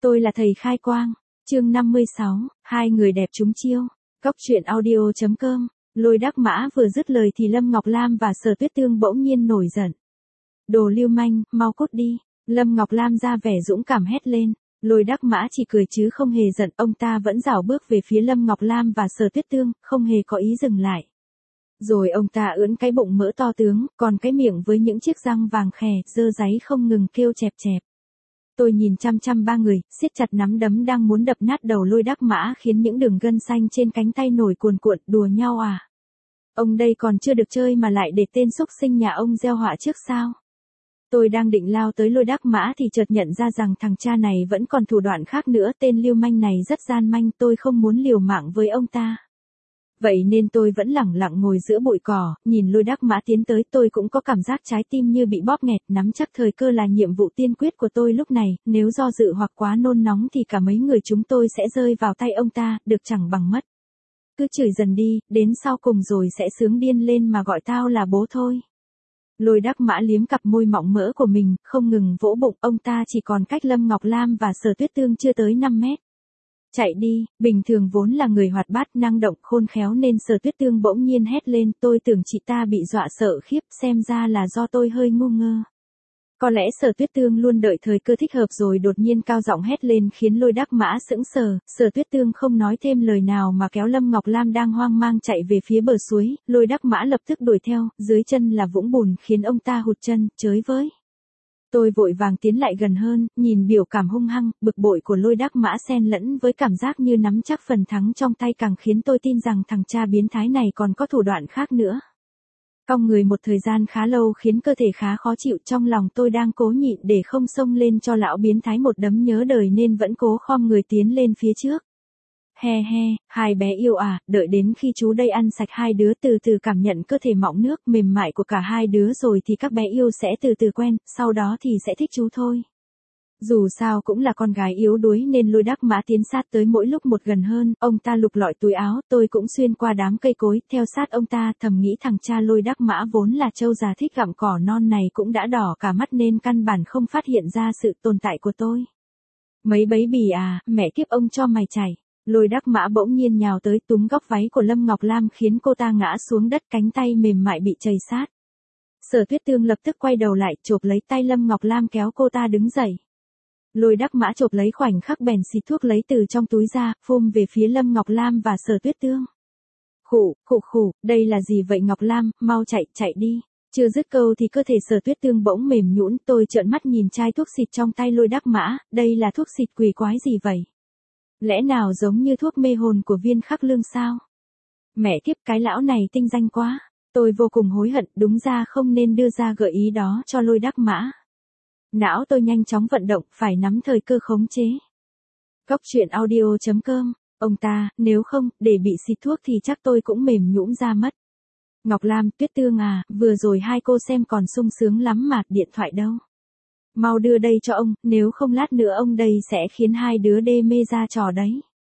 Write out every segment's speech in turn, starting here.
Tôi là thầy khai quang. Chương 56, hai người đẹp trúng chiêu. Góc truyện audio.com. Lôi Đắc Mã vừa dứt lời thì Lâm Ngọc Lam và Sở Tuyết Tương bỗng nhiên nổi giận. Đồ lưu manh, mau cút đi. Lâm Ngọc Lam ra vẻ dũng cảm hét lên. Lôi Đắc Mã chỉ cười chứ không hề giận, ông ta vẫn rảo bước về phía Lâm Ngọc Lam và Sở Tuyết Tương, không hề có ý dừng lại. Rồi ông ta ưỡn cái bụng mỡ to tướng, còn cái miệng với những chiếc răng vàng khè, dơ dáy không ngừng kêu chẹp chẹp. Tôi nhìn chăm chăm ba người, siết chặt nắm đấm đang muốn đập nát đầu Lôi Đắc Mã khiến những đường gân xanh trên cánh tay nổi cuồn cuộn, đùa nhau à? Ông đây còn chưa được chơi mà lại để tên xúc sinh nhà ông gieo họa trước sao? Tôi đang định lao tới Lôi Đắc Mã thì chợt nhận ra rằng thằng cha này vẫn còn thủ đoạn khác nữa, tên lưu manh này rất gian manh, tôi không muốn liều mạng với ông ta. Vậy nên tôi vẫn lẳng lặng ngồi giữa bụi cỏ, nhìn Lôi Đắc Mã tiến tới, tôi cũng có cảm giác trái tim như bị bóp nghẹt, nắm chắc thời cơ là nhiệm vụ tiên quyết của tôi lúc này, nếu do dự hoặc quá nôn nóng thì cả mấy người chúng tôi sẽ rơi vào tay ông ta, được chẳng bằng mất. Cứ chửi dần đi, đến sau cùng rồi sẽ sướng điên lên mà gọi tao là bố thôi. Lôi Đắc Mã liếm cặp môi mọng mỡ của mình, không ngừng vỗ bụng, ông ta chỉ còn cách Lâm Ngọc Lam và Sở Tuyết Tương chưa tới 5 mét. Chạy đi, bình thường vốn là người hoạt bát năng động khôn khéo nên Sở Tuyết Tương bỗng nhiên hét lên, tôi tưởng chị ta bị dọa sợ khiếp, xem ra là do tôi hơi ngu ngơ. Có lẽ Sở Tuyết Tương luôn đợi thời cơ thích hợp rồi đột nhiên cao giọng hét lên khiến Lôi Đắc Mã sững sờ, Sở Tuyết Tương không nói thêm lời nào mà kéo Lâm Ngọc Lam đang hoang mang chạy về phía bờ suối, Lôi Đắc Mã lập tức đuổi theo, dưới chân là vũng bùn khiến ông ta hụt chân, chới với. Tôi vội vàng tiến lại gần hơn, nhìn biểu cảm hung hăng, bực bội của Lôi Đắc Mã xen lẫn với cảm giác như nắm chắc phần thắng trong tay càng khiến tôi tin rằng thằng cha biến thái này còn có thủ đoạn khác nữa. Cong người một thời gian khá lâu khiến cơ thể khá khó chịu, trong lòng tôi đang cố nhịn để không xông lên cho lão biến thái một đấm nhớ đời nên vẫn cố khom người tiến lên phía trước. He he, hai bé yêu à, đợi đến khi chú đây ăn sạch hai đứa từ từ cảm nhận cơ thể mọng nước mềm mại của cả hai đứa rồi thì các bé yêu sẽ từ từ quen, sau đó thì sẽ thích chú thôi. Dù sao cũng là con gái yếu đuối nên Lôi Đắc Mã tiến sát tới mỗi lúc một gần hơn, ông ta lục lọi túi áo, tôi cũng xuyên qua đám cây cối, theo sát ông ta, thầm nghĩ thằng cha Lôi Đắc Mã vốn là trâu già thích gặm cỏ non này cũng đã đỏ cả mắt nên căn bản không phát hiện ra sự tồn tại của tôi. Mấy bấy bì à, mẹ kiếp ông cho mày chảy. Lôi Đắc Mã bỗng nhiên nhào tới túm góc váy của Lâm Ngọc Lam khiến cô ta ngã xuống đất, cánh tay mềm mại bị chầy sát. Sở Tuyết Tương lập tức quay đầu lại, chộp lấy tay Lâm Ngọc Lam kéo cô ta đứng dậy. Lôi Đắc Mã chộp lấy khoảnh khắc bèn xịt thuốc lấy từ trong túi ra, phun về phía Lâm Ngọc Lam và Sở Tuyết Tương. Khụ, đây là gì vậy Ngọc Lam, mau chạy đi. Chưa dứt câu thì cơ thể Sở Tuyết Tương bỗng mềm nhũn, tôi trợn mắt nhìn chai thuốc xịt trong tay Lôi Đắc Mã, đây là thuốc xịt quỷ quái gì vậy? Lẽ nào giống như thuốc mê hồn của Viên Khắc Lương sao? Mẹ kiếp, cái lão này tinh danh quá. Tôi vô cùng hối hận, đúng ra không nên đưa ra gợi ý đó cho Lôi Đắc Mã. Não tôi nhanh chóng vận động, phải nắm thời cơ khống chế. Góc truyện audio.com. Ông ta, nếu không, để bị xịt thuốc thì chắc tôi cũng mềm nhũn ra mất. Ngọc Lam, Tuyết Tương à, vừa rồi hai cô xem còn sung sướng lắm mà, điện thoại đâu? Mau đưa đây cho ông, nếu không lát nữa ông đây sẽ khiến hai đứa đê mê ra trò đấy.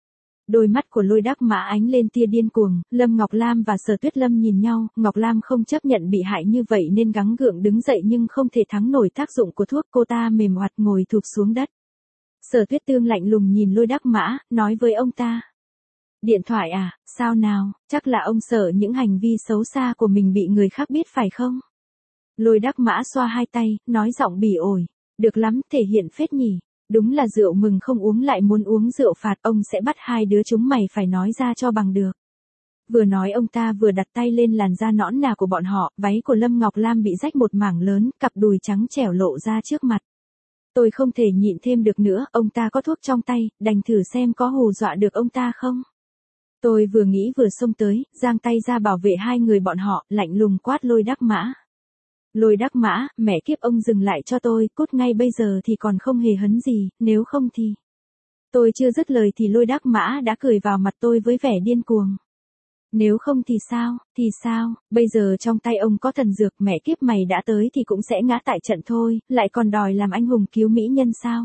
Đôi mắt của Lôi Đắc Mã ánh lên tia điên cuồng, Lâm Ngọc Lam và Sở Tuyết Lâm nhìn nhau, Ngọc Lam không chấp nhận bị hại như vậy nên gắng gượng đứng dậy nhưng không thể thắng nổi tác dụng của thuốc, cô ta mềm oặt ngồi thụp xuống đất. Sở Tuyết Tương lạnh lùng nhìn Lôi Đắc Mã, nói với ông ta. Điện thoại à, sao nào, chắc là ông sợ những hành vi xấu xa của mình bị người khác biết phải không? Lôi Đắc Mã xoa hai tay, nói giọng bỉ ổi. Được lắm, thể hiện phết nhỉ. Đúng là rượu mừng không uống lại muốn uống rượu phạt, ông sẽ bắt hai đứa chúng mày phải nói ra cho bằng được. Vừa nói ông ta vừa đặt tay lên làn da nõn nà của bọn họ, váy của Lâm Ngọc Lam bị rách một mảng lớn, cặp đùi trắng trẻo lộ ra trước mặt. Tôi không thể nhịn thêm được nữa, ông ta có thuốc trong tay, đành thử xem có hù dọa được ông ta không. Tôi vừa nghĩ vừa xông tới, giang tay ra bảo vệ hai người bọn họ, lạnh lùng quát Lôi Đắc Mã. Lôi Đắc Mã, mẹ kiếp ông dừng lại cho tôi, cút ngay bây giờ thì còn không hề hấn gì, nếu không thì... Tôi chưa dứt lời thì Lôi Đắc Mã đã cười vào mặt tôi với vẻ điên cuồng. Nếu không thì sao, bây giờ trong tay ông có thần dược, mẹ kiếp mày đã tới thì cũng sẽ ngã tại trận thôi, lại còn đòi làm anh hùng cứu mỹ nhân sao?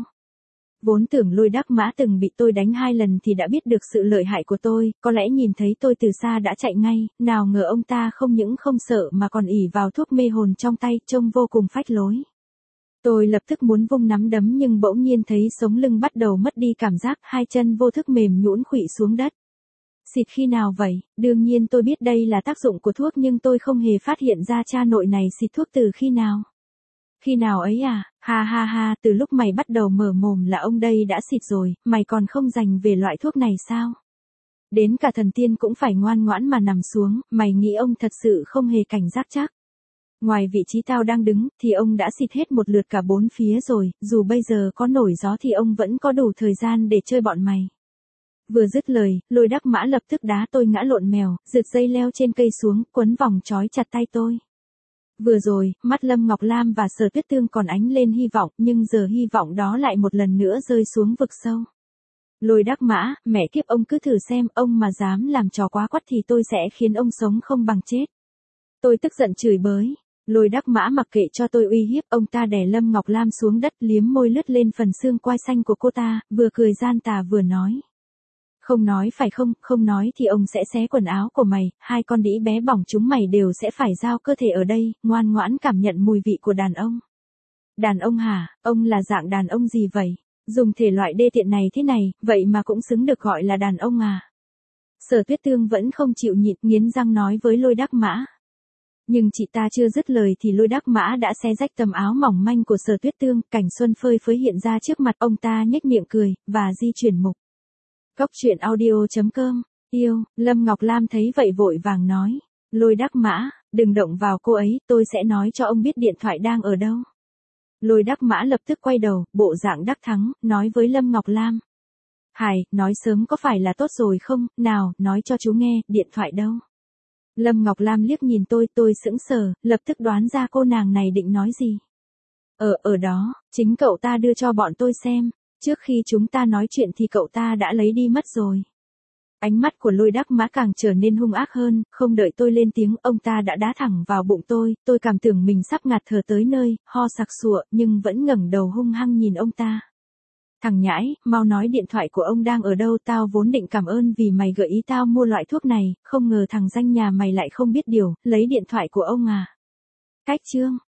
Vốn tưởng Lôi Đắc Mã từng bị tôi đánh 2 lần thì đã biết được sự lợi hại của tôi, có lẽ nhìn thấy tôi từ xa đã chạy ngay, nào ngờ ông ta không những không sợ mà còn ỷ vào thuốc mê hồn trong tay, trông vô cùng phách lối. Tôi lập tức muốn vung nắm đấm nhưng bỗng nhiên thấy sống lưng bắt đầu mất đi cảm giác, hai chân vô thức mềm nhũn khuỵu xuống đất. Xịt khi nào vậy? Đương nhiên tôi biết đây là tác dụng của thuốc nhưng tôi không hề phát hiện ra cha nội này xịt thuốc từ khi nào. Khi nào ấy à? Ha ha ha, từ lúc mày bắt đầu mở mồm là ông đây đã xịt rồi, mày còn không dành về loại thuốc này sao? Đến cả thần tiên cũng phải ngoan ngoãn mà nằm xuống, mày nghĩ ông thật sự không hề cảnh giác chắc? Ngoài vị trí tao đang đứng, thì ông đã xịt hết một lượt cả bốn phía rồi, dù bây giờ có nổi gió thì ông vẫn có đủ thời gian để chơi bọn mày. Vừa dứt lời, Lôi Đắc Mã lập tức đá tôi ngã lộn mèo, giật dây leo trên cây xuống, quấn vòng trói chặt tay tôi. Vừa rồi, mắt Lâm Ngọc Lam và Sở Tuyết Tương còn ánh lên hy vọng, nhưng giờ hy vọng đó lại một lần nữa rơi xuống vực sâu. Lôi Đắc Mã, mẹ kiếp ông cứ thử xem, ông mà dám làm trò quá quắt thì tôi sẽ khiến ông sống không bằng chết. Tôi tức giận chửi bới. Lôi Đắc Mã mặc kệ cho tôi uy hiếp, ông ta đè Lâm Ngọc Lam xuống đất, liếm môi lướt lên phần xương quai xanh của cô ta, vừa cười gian tà vừa nói. Không nói phải không, không nói thì ông sẽ xé quần áo của mày, hai con đĩ bé bỏng chúng mày đều sẽ phải giao cơ thể ở đây, ngoan ngoãn cảm nhận mùi vị của đàn ông. Đàn ông hả, ông là dạng đàn ông gì vậy? Dùng thể loại đê tiện này thế này, vậy mà cũng xứng được gọi là đàn ông à? Sở Tuyết Tương vẫn không chịu nhịn, nghiến răng nói với Lôi Đắc Mã. Nhưng chị ta chưa dứt lời thì Lôi Đắc Mã đã xé rách tấm áo mỏng manh của Sở Tuyết Tương, cảnh xuân phơi phới hiện ra trước mặt ông ta, nhếch miệng cười, và di chuyển mục. Cốc truyện audio.com, yêu, Lâm Ngọc Lam thấy vậy vội vàng nói. Lôi Đắc Mã, đừng động vào cô ấy, tôi sẽ nói cho ông biết điện thoại đang ở đâu. Lôi Đắc Mã lập tức quay đầu, bộ dạng đắc thắng, nói với Lâm Ngọc Lam. Hải, nói sớm có phải là tốt rồi không, nào, nói cho chú nghe, điện thoại đâu. Lâm Ngọc Lam liếc nhìn tôi sững sờ, lập tức đoán ra cô nàng này định nói gì. Ở đó, chính cậu ta đưa cho bọn tôi xem, trước khi chúng ta nói chuyện thì cậu ta đã lấy đi mất rồi. Ánh mắt của Lôi Đắc Mã càng trở nên hung ác hơn, không đợi tôi lên tiếng, ông ta đã đá thẳng vào bụng tôi cảm tưởng mình sắp ngạt thở tới nơi, ho sặc sụa, nhưng vẫn ngẩng đầu hung hăng nhìn ông ta. Thằng nhãi, mau nói điện thoại của ông đang ở đâu, tao vốn định cảm ơn vì mày gợi ý tao mua loại thuốc này, không ngờ thằng danh nhà mày lại không biết điều, lấy điện thoại của ông à. Cách chương.